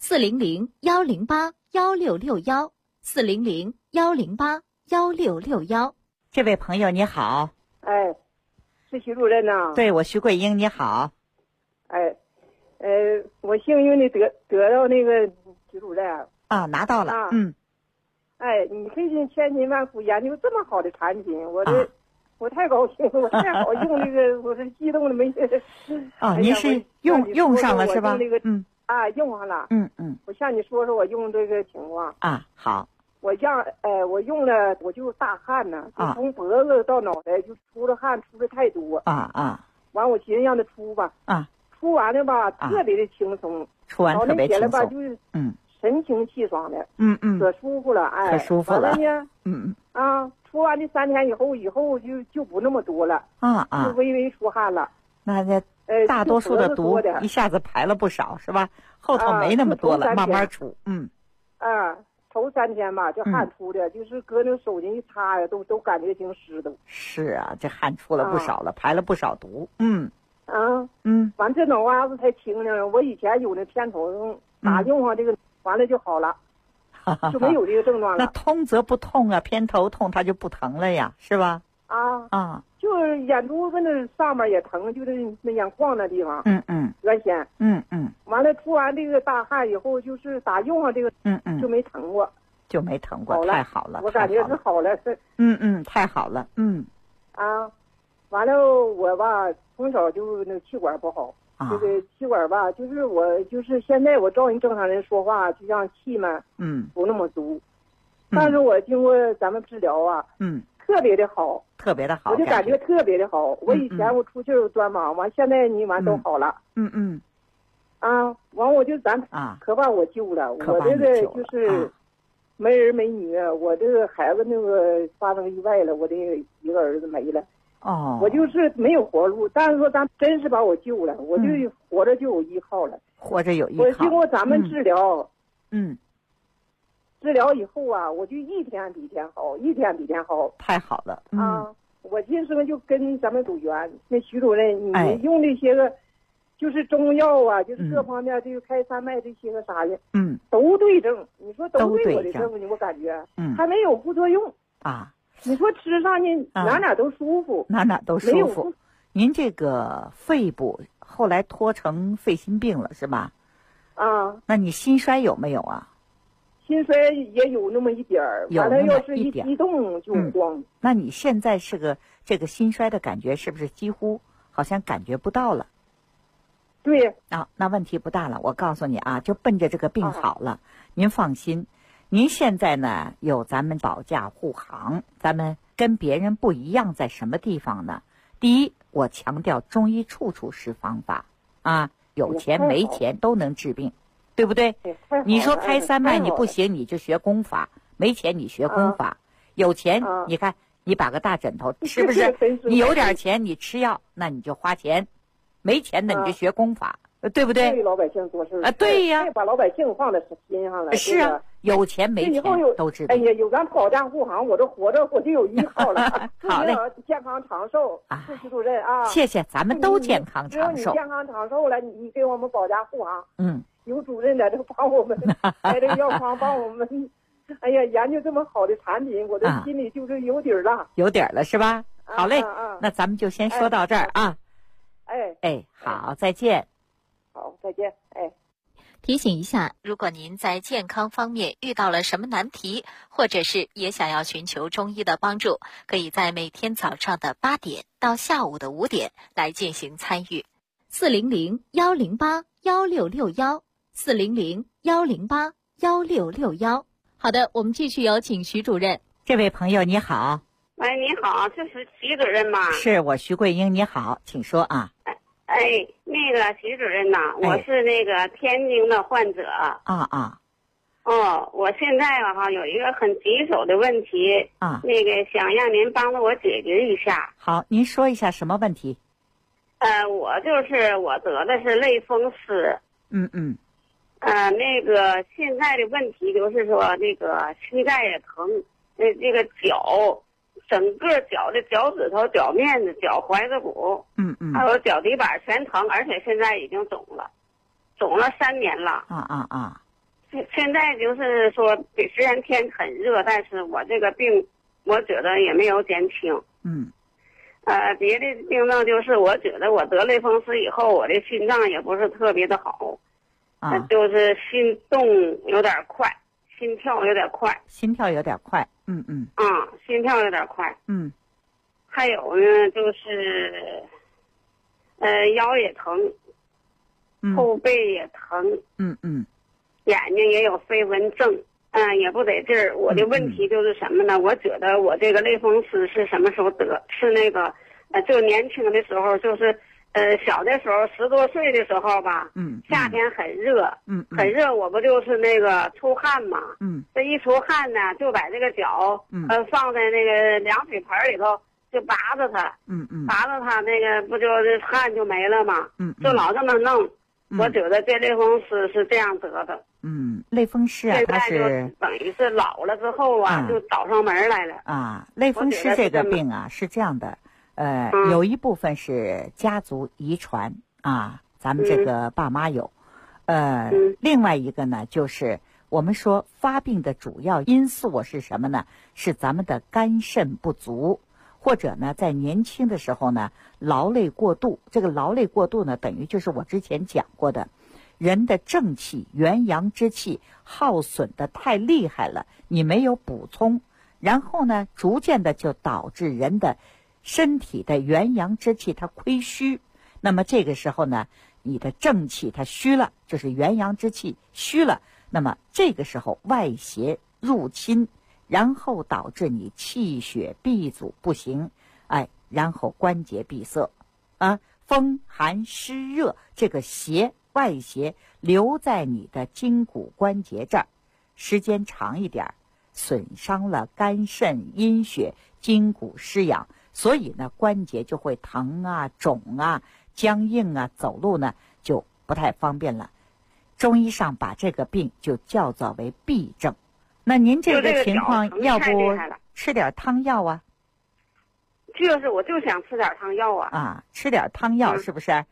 400-108-1661，400-108-1661。 这位朋友你好。 哎，是徐主任呐。 对，我徐桂英，你好。 哎，我幸运的得到那个徐主任啊，拿到了。 哎，你费尽千辛万苦研究这么好的产品，我太高兴了，我太好用这个，我是激动的没。 您是用上了是吧？ 用上了。我向你说说我用这个情况啊。好。 我用了，我就大汗呢，就从脖子到脑袋就出了汗，出的太多。完我寻思让它出吧。出完了吧，特别的轻松。 出完特别轻松。 吧，就是神清气爽的。可舒服了，哎。 可舒服了。 完了呢，出完这3天以后就不那么多了。就微微出汗了。 那大多数的毒一下子排了不少，是吧？后头没那么多了，慢慢出。 头3天吧，这汗出的，就是搁那手巾一擦呀，都感觉挺湿的。 是啊，这汗出了不少了，排了不少毒。 完这脑瓜子才清呢。我以前有那偏头痛，打用上这个，完了就好了，就没有这个症状了。 那通则不痛啊，偏头痛它就不疼了呀，是吧？就是眼珠子那上面也疼，就是那眼眶那地方。原先。完了出完这个大汗以后，就是打用上这个，就没疼过。 就没疼过，太好了。 我感觉是好了。 太好了。 完了我吧，从小就那个气管不好。这个气管吧，就是我就是现在我照人正常人说话，就像气嘛，不那么足。但是我经过咱们治疗啊，特别的好， 特别的好， 我就感觉特别的好。我以前我出气儿端嘛，完现在你完都好了。完我就可把我救了。我这个就是没儿没女，我这个孩子那个发生意外了，我这一个儿子没了。我就是没有活路，但是说咱真是把我救了，我就活着就有依靠了。 活着有依靠。 我经过咱们治疗，治疗以后啊，我就一天比一天好，一天比一天好。 太好了。 我今生就跟咱们组员那徐主任，你用这些个， 就是中药啊，就是各方面，就是开山脉这些个啥的，都对症。你说都对我的症呢，我感觉，还没有副作用啊。 你说吃上去哪都舒服， 哪都舒服。您这个肺部后来拖成肺心病了是吧？ 啊。 那你心衰有没有啊？ 心衰也有那么一点儿，完了要是一激动就慌。 那你现在这个心衰的感觉是不是几乎好像感觉不到了？ 对啊，那问题不大了。我告诉你啊，就奔着这个病好了，您放心。您现在呢有咱们保驾护航，咱们跟别人不一样在什么地方呢？第一，我强调中医处处是方法啊，有钱没钱都能治病。对不对？你说开山脉你不行，你就学功法；没钱你学功法，有钱你看你把个大枕头，是不是？你有点钱你吃药，那你就花钱；没钱的你就学功法，对不对？ 对老百姓做事啊，对呀， 把老百姓放在心上了。 是啊，有钱没钱都治病。 哎呀，有咱保驾护航，我这活着我就有依靠了。 好嘞， 健康长寿啊，徐主任啊， 谢谢，咱们都健康长寿。 只有你健康长寿了，你给我们保驾护航。有主任在这帮我们，在这个药房帮我们，哎呀，研究这么好的产品，我的心里就是有底儿了， 有底儿了是吧？好嘞，那咱们就先说到这儿啊。好，再见。 好，再见。 提醒一下，如果您在健康方面遇到了什么难题，或者是也想要寻求中医的帮助，可以在每天早上的8点到下午的5点来进行参与。 400-108-1661，400-108-1661。好的，我们继续有请徐主任。 这位朋友你好。 喂，你好，这是徐主任吗？ 是我徐桂英，你好，请说啊。 那个徐主任呐，我是那个天津的患者。我现在有一个很棘手的问题那个想让您帮着我解决一下。 好，您说一下什么问题？ 我得的是类风湿。那个现在的问题就是说，那个膝盖也疼，这个脚，整个脚的脚趾头、脚面子、脚踝子骨，还有脚底板全疼，而且现在已经肿了3年了。现在就是说，虽然天很热，但是我这个病，我觉得也没有减轻。别的病症就是我觉得我得类风湿以后，我的心脏也不是特别的好，就是心动有点快，心跳有点快。 心跳有点快。 还有呢，就是腰也疼，后背也疼。眼睛也有飞蚊症，也不得劲儿。我的问题就是什么呢？我觉得我这个类风湿是什么时候得？是那个就年轻的时候，就是小的时候10多岁的时候吧，夏天很热，很热，我不就是那个出汗嘛，这一出汗呢，就把这个脚放在那个凉水盆里头，就拔着它，拔着它那个不就是汗就没了嘛，就老这么弄。我觉得这类风湿是这样得的。 类风湿啊，它是等于是老了之后就找上门来了。 类风湿这个病啊是这样的，有一部分是家族遗传咱们这个爸妈有，另外一个呢就是我们说发病的主要因素是什么呢？是咱们的肝肾不足。或者呢，在年轻的时候呢，劳累过度。这个劳累过度呢，等于就是我之前讲过的，人的正气、元阳之气耗损的太厉害了，你没有补充，然后呢，逐渐的就导致人的身体的元阳之气它亏虚。那么这个时候呢，你的正气它虚了，就是元阳之气虚了。那么这个时候外邪入侵。然后导致你气血闭阻不行，然后关节闭塞，风寒湿热这个外邪留在你的筋骨关节这儿，时间长一点，损伤了肝肾阴血，筋骨失养，所以呢关节就会疼肿僵硬走路呢就不太方便了。中医上把这个病就叫做为痹症。那您这个情况，要不吃点汤药啊？ 就是，我就想吃点汤药啊。 吃点汤药是不是？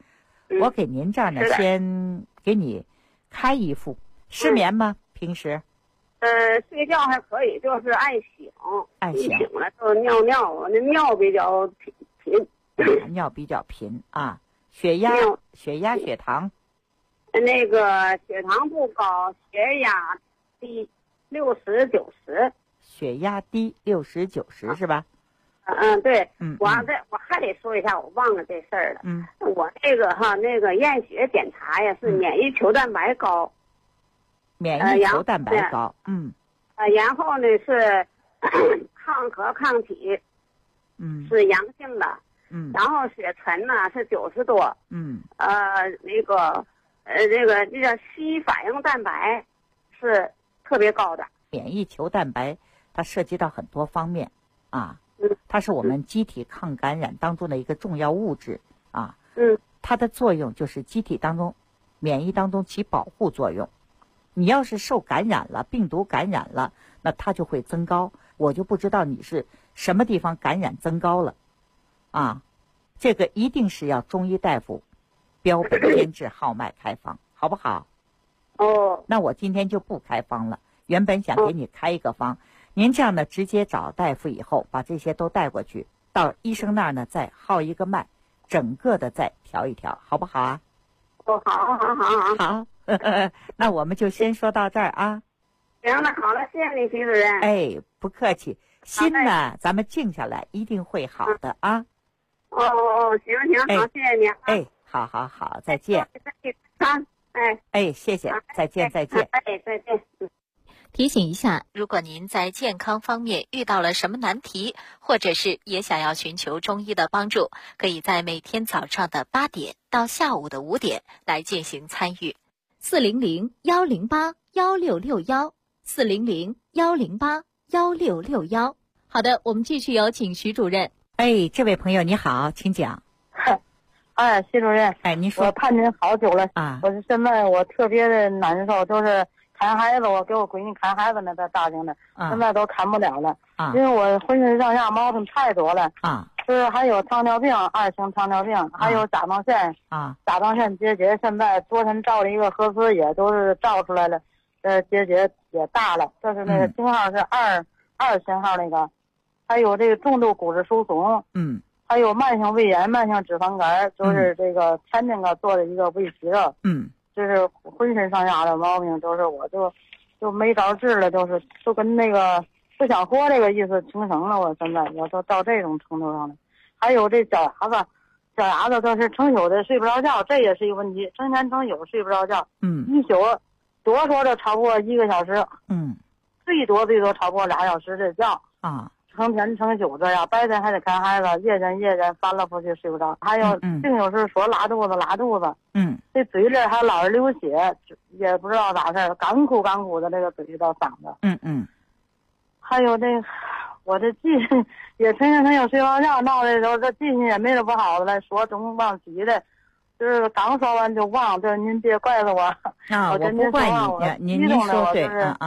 我给您这儿呢，先给你开一副。失眠吗？平时？ 睡觉还可以，就是爱醒。 爱醒了就尿尿，我那尿比较频。 尿比较频啊。血压、血糖。 那个血糖不高，血压低，60、90。 血压低60、90是吧？ 对。我还得说一下，我忘了这事儿了。我那个验血检查呀，是免疫球蛋白高。 免疫球蛋白高。 然后呢是抗核抗体，是阳性的。然后血沉呢是90多。这叫硒反应蛋白是特别高的。 免疫球蛋白它涉及到很多方面啊，它是我们机体抗感染当中的一个重要物质啊。它的作用就是机体当中免疫当中起保护作用。你要是受感染了，病毒感染了，那它就会增高。我就不知道你是什么地方感染增高了啊，这个一定是要中医大夫标本兼治号脉开方，好不好？那我今天就不开方了，原本想给你开一个方。您这样呢，直接找大夫以后把这些都带过去，到医生那儿呢再号一个脉，整个的再调一调，好不好啊？ 好。 那我们就先说到这儿啊。 行，那好了，谢谢你，徐主任。 哎，不客气。心呢，咱们静下来，一定会好的啊。 行，好，谢谢你。 好，再见。谢谢，再见。 再见。 提醒一下，如果您在健康方面遇到了什么难题，或者是也想要寻求中医的帮助，可以在每天早上的8点到下午的5点来进行参与。 400-108-1661，400-108-1661。好的，我们继续有请徐主任。 这位朋友你好，请讲。 徐主任， 您说。 我盼您好久了啊！现在我特别的难受，就是看孩子，我给我闺女看孩子呢，在大型的，现在都看不了了因为我浑身上下毛病太多了就是还有糖尿病，2型糖尿病，还有甲状腺甲状腺结节，现在昨天照了一个核磁，也都是照出来了，结节也大了，就是那个型号是2型号那个，还有这个重度骨质疏松，还有慢性胃炎、慢性脂肪肝，就是这个前天个做的一个胃息肉，就是浑身上下的毛病，就是我就没招治了，就跟那个不想活这个意思形成了。我现在我都到这种程度上了。还有这脚丫子都是成宿的睡不着觉，这也是一个问题，成天成宿睡不着觉，一宿多说的超过1个小时，最多超过2小时的觉成天成宿这样，白天还得看孩子，夜间翻来覆去睡不着。还有并有时说拉肚子，这嘴里还老是流血，也不知道咋事儿，干哭的这个嘴到嗓子。还有我这记性也成天睡不着觉，闹的时候这记性也没什么不好的了，说总忘记的，就是刚说完就忘，就是您别怪着我。 我不怪你，您说对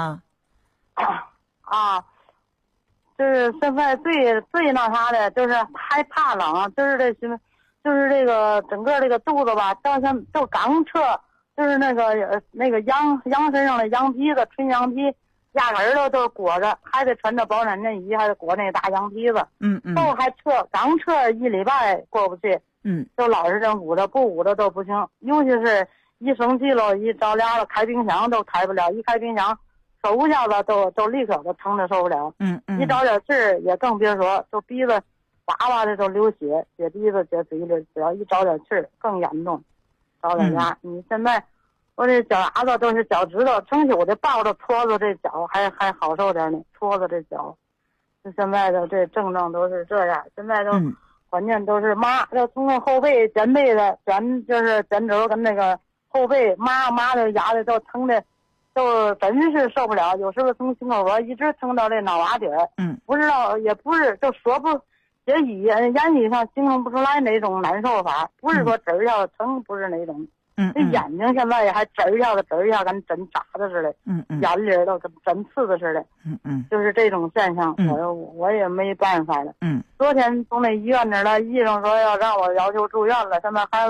就是现在最那啥的，就是害怕冷，就是这个整个这个肚子吧，就刚撤，就是那个羊身上的羊皮子，纯羊皮，压根儿都裹着，还得穿着保暖内衣，还得裹那大羊皮子。都还刚撤1礼拜过不去。就老是这捂着，不捂着都不行，尤其是一生气了，一着凉了，开冰箱都开不了，一开冰箱。手一下子都立刻都疼得受不了，一着点气儿也更别说，就鼻子哇的都流血，血鼻子血嘴里，只要一着点气儿更严重，着点牙。你现在我这脚丫子都是脚趾头成宿的抱着搓着这脚，还好受点呢，搓着这脚。现在的这症状都是这样，现在都关键都是麻，就从那后背肩背的就是肩肘跟那个后背麻的压的都疼的。就真是受不了，有时候从心口窝一直疼到这脑瓜底儿，不知道也不是，就说不，这言语上形容不出来那种难受法，不是说针一下子疼，不是那种，这眼睛现在也还针一下子跟针扎的似的，眼里都跟针刺的似的，就是这种现象，我也没办法了，昨天从那医院那儿来，医生说要让我要求住院了，现在孩子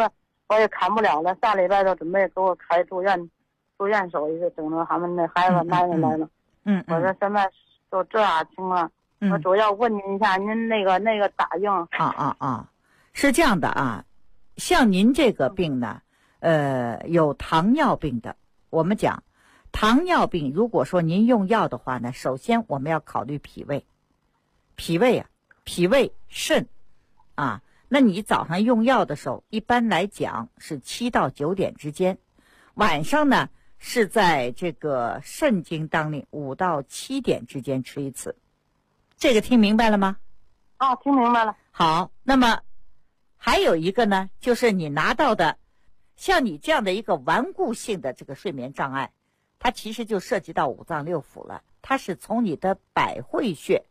我也看不了了，下礼拜就准备给我开住院手一个，整成他们那孩子奶奶来了。我说现在就这样情况，我主要问您一下，您那个答应。 是这样的啊，像您这个病呢，有糖尿病的，我们讲糖尿病，如果说您用药的话呢，首先我们要考虑脾胃，脾胃肾啊。那你早上用药的时候，一般来讲是7到9点之间，晚上呢是在这个肾经当令5到7点之间吃一次。这个听明白了吗？ 听明白了。 好，那么还有一个呢，就是你拿到的像你这样的一个顽固性的这个睡眠障碍，它其实就涉及到五脏六腑了。它是从你的百会穴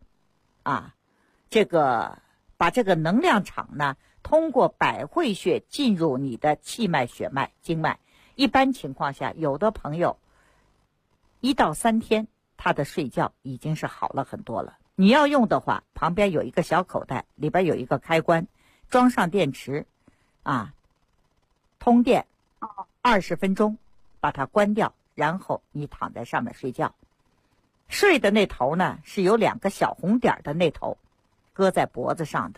把这个能量场呢，通过百会穴进入你的气脉、血脉、经脉。一般情况下，有的朋友1到3天，他的睡觉已经是好了很多了。你要用的话，旁边有一个小口袋，里边有一个开关，装上电池，通电，20分钟，把它关掉，然后你躺在上面睡觉。睡的那头呢，是有2个小红点的那头，搁在脖子上的。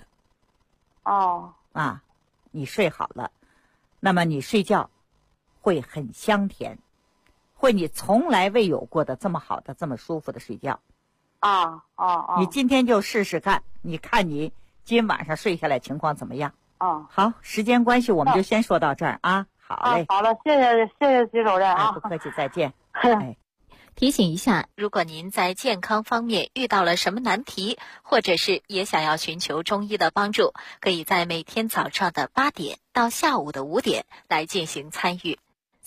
你睡好了，那么你睡觉会很香甜，会你从来未有过的这么好的、这么舒服的睡觉。你今天就试试看，你看你今晚上睡下来情况怎么样？好，时间关系我们就先说到这儿啊。好嘞， 好了，谢谢徐主任啊， 不客气，再见。 提醒一下，如果您在健康方面遇到了什么难题，或者是也想要寻求中医的帮助，可以在每天早上的8点到下午的5点来进行参与。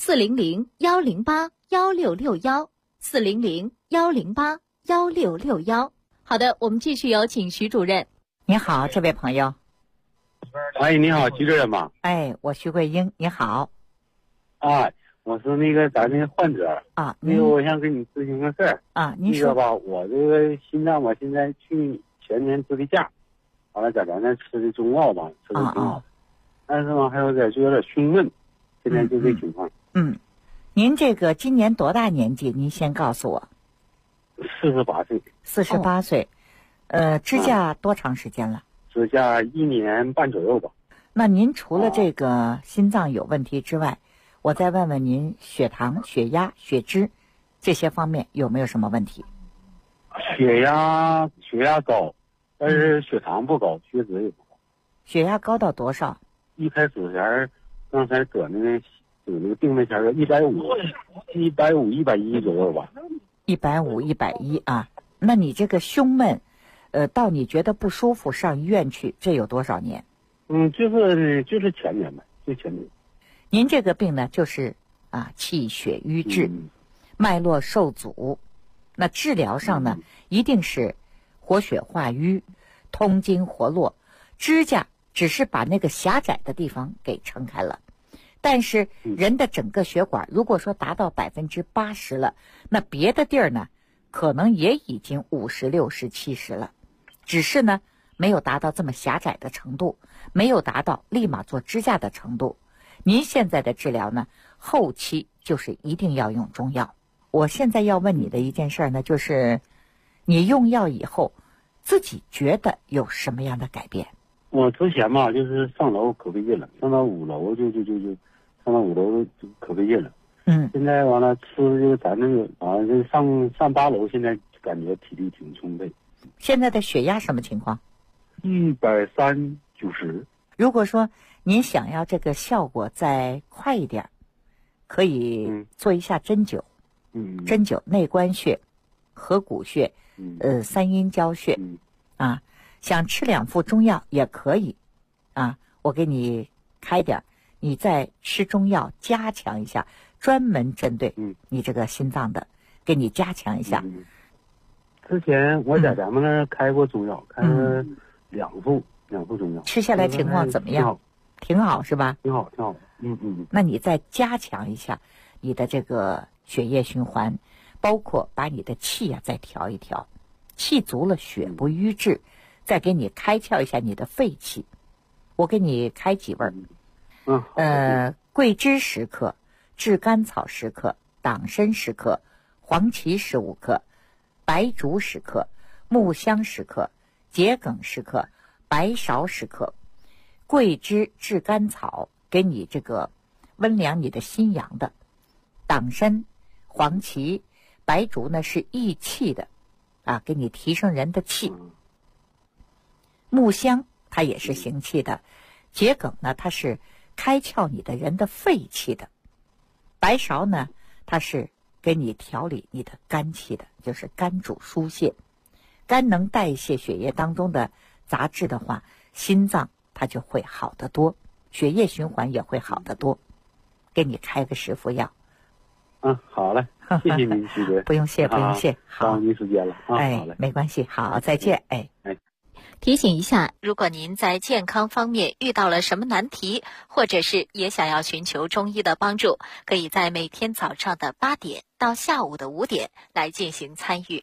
400-108-1661，400-108-1661。好的，我们继续有请徐主任。 你好，这位朋友。 你好，徐主任吗？ 我徐桂英，你好。 我是咱那个患者我想跟你咨询个事儿您说吧。我这个心脏吧，现在前年支的架，完了在咱那吃的中药吧，吃的挺好，但是呢还有点就有点胸闷，现在就这情况。 您这个今年多大年纪？您先告诉我。 48岁。 48岁，支架多长时间了？ 支架1年半左右吧。 那您除了这个心脏有问题之外，我再问问您血糖、血压、血脂这些方面有没有什么问题？ 血压高，但是血糖不高，血脂也不高。 血压高到多少？ 一开始刚才得那个病那前150、110左右吧。 150、110啊？那你这个胸闷，到你觉得不舒服上医院去，这有多少年？ 就是前年吧，就前年。 您这个病呢，就是气血瘀滞，脉络受阻。那治疗上呢，一定是活血化瘀，通经活络。支架只是把那个狭窄的地方给撑开了，但是人的整个血管如果说达到80%了，那别的地儿呢，可能也已经50%、60%、70%了，只是呢没有达到这么狭窄的程度，没有达到立马做支架的程度。您现在的治疗呢，后期就是一定要用中药。我现在要问你的一件事呢，就是你用药以后自己觉得有什么样的改变？ 我之前嘛，就是上楼可费劲了，上到5楼就上到5楼就可费劲了。现在完了吃就咱那个完了上8楼，现在感觉体力挺充沛。 现在的血压什么情况 ？130/90。 如果说您想要这个效果再快一点，可以做一下针灸。针灸内关穴、合谷穴、三阴交穴。想吃2副中药也可以。我给你开点，你再吃中药加强一下，专门针对你这个心脏的，给你加强一下。 之前我在咱们那儿开过中药，开了2副中药， 吃下来情况怎么样？挺好是吧？ 挺好。 那你再加强一下你的这个血液循环，包括把你的气再调一调，气足了，血不瘀滞，再给你开窍一下你的肺气。我给你开几味儿， 桂枝10克，炙甘草10克，党参10克，黄芪15克，白术10克，木香10克，桔梗10克，白芍10克。桂枝、炙甘草给你这个温凉你的心阳的，党参、黄芪、白术呢是益气的啊，给你提升人的气。木香它也是行气的，桔梗呢它是开窍你的人的肺气的，白芍呢它是给你调理你的肝气的，就是肝主疏泄，肝能代谢血液当中的杂质的话，心脏它就会好得多，血液循环也会好得多。给你开个10副药。 好嘞，谢谢您，徐姐。 不用谢，不用谢。好， 耽误您时间了。好嘞， 没关系。好，再见。 提醒一下，如果您在健康方面遇到了什么难题，或者是也想要寻求中医的帮助，可以在每天早上的8点到下午的5点来进行参与。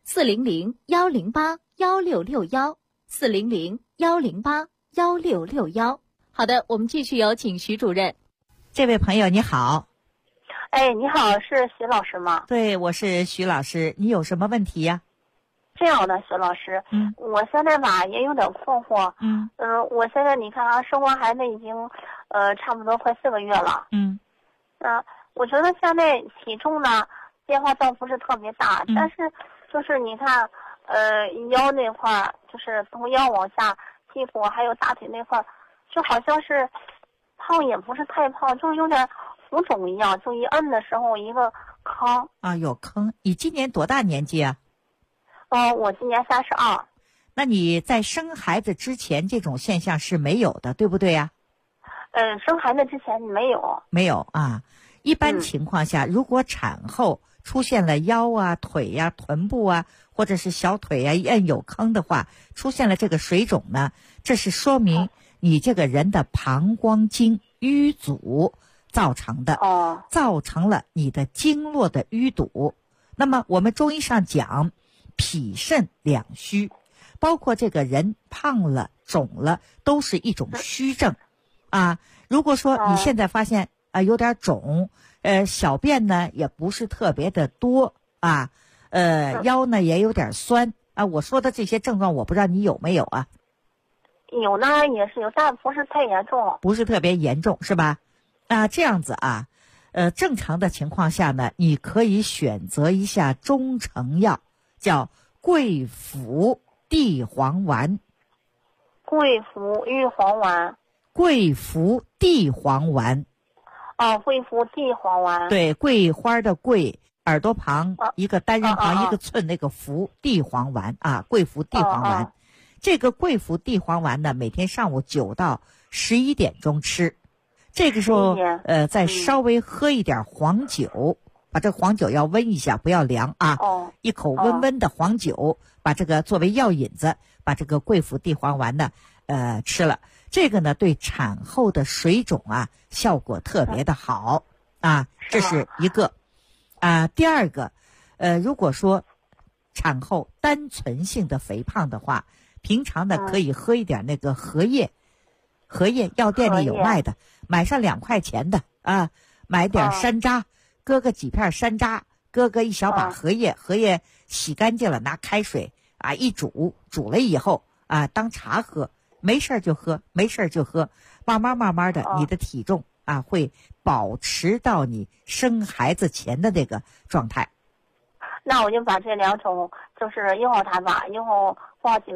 400-108-1661，400-108-1661。好的，我们继续有请徐主任。 这位朋友你好。 你好，是徐老师吗？ 对，我是徐老师，你有什么问题呀？ 这样的，徐老师，我现在吧也有点困惑，我现在你看啊，生完孩子已经差不多快4个月了，我觉得现在体重呢变化倒不是特别大，但是就是你看腰那块，就是从腰往下，屁股还有大腿那块，就好像是胖也不是太胖，就是有点浮肿一样，就一摁的时候一个坑啊，有坑。你今年多大年纪啊？ 我今年32。 那你在生孩子之前这种现象是没有的，对不对呀？ 生孩子之前没有。 没有啊。一般情况下，如果产后出现了腰啊、腿呀、臀部啊，或者是小腿呀一摁有坑的话，出现了这个水肿呢，这是说明你这个人的膀胱经淤阻造成的，造成了你的经络的淤堵。那么我们中医上讲脾肾两虚，包括这个人胖了肿了都是一种虚症啊。如果说你现在发现有点肿，小便呢也不是特别的多啊，腰呢也有点酸啊，我说的这些症状我不知道你有没有啊？ 有呢，也是有，但不是太严重， 不是特别严重是吧？这样子啊，正常的情况下呢，你可以选择一下中成药，叫桂附地黄丸。 桂附玉黄丸。 桂附地黄丸。 桂附地黄丸。 对，桂花的桂，耳朵旁一个单人旁一个寸，那个附地黄丸啊，桂附地黄丸。这个桂附地黄丸呢，每天上午9到11点钟吃。这个时候再稍微喝一点黄酒，把这个黄酒要温一下，不要凉啊。一口温温的黄酒，把这个作为药引子，把这个桂附地黄丸呢吃了。这个呢对产后的水肿啊效果特别的好啊，这是一个第二个如果说产后单纯性的肥胖的话，平常呢可以喝一点那个荷叶药店里有卖的，买上2块钱的啊，买点山楂，搁个几片山楂，搁个一小把荷叶洗干净了，拿开水一煮了以后当茶喝，没事就喝，慢慢的你的体重会保持到你生孩子前的那个状态。 那我就把这2种就是用好它吧，用好几个